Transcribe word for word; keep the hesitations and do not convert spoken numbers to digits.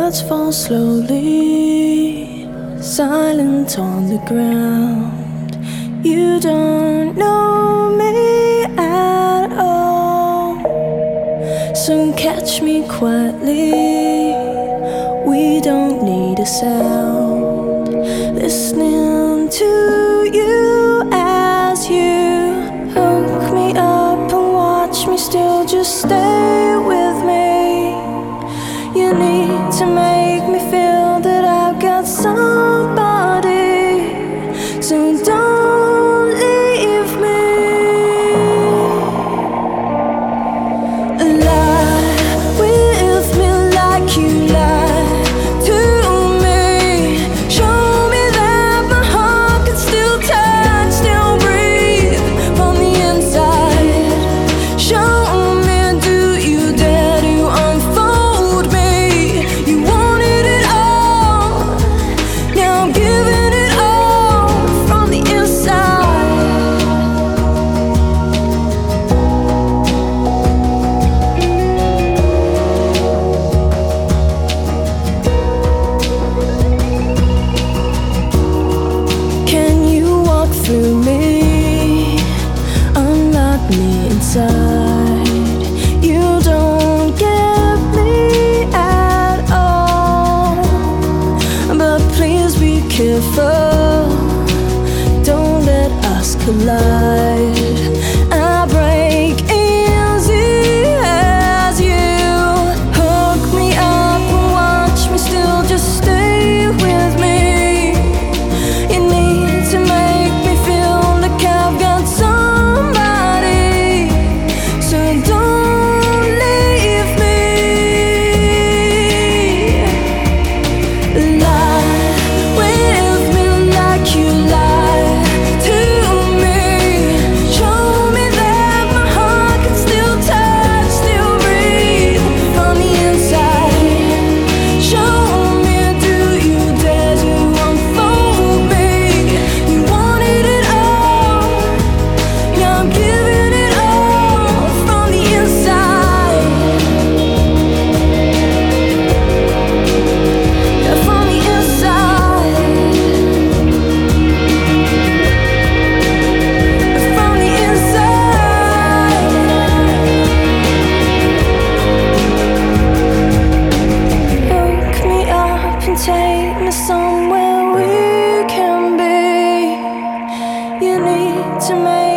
Let's fall slowly, silent on the ground. You don't know me at all, so catch me quietly. We don't need a sound, listening to you as you hook me up and watch me still. Just stay with me. You need to make me feel that I've got somebody, so don't leave me. Lie with me like you lie to me. Show me that my heart can still touch, still breathe from the inside. Show me, do you dare to unfold me? You wanted it all, now I'm giving it all from the inside. Can you walk through me, unlock me inside? You don't get me at all, but please be careful, don't let us collide. I break easy as you hook me up and watch me still. Just stay with me. You need to make me feel like I've got somebody, so don't leave me. Lie with me like you lie to me. Show me that my heart can still touch, still breathe from the inside. Show me, do you dare to unfold me? You wanted it all, now I'm giving it all from the inside. Yeah, from the inside. From the inside. Hook me up and take me somewhere we can be. You need to make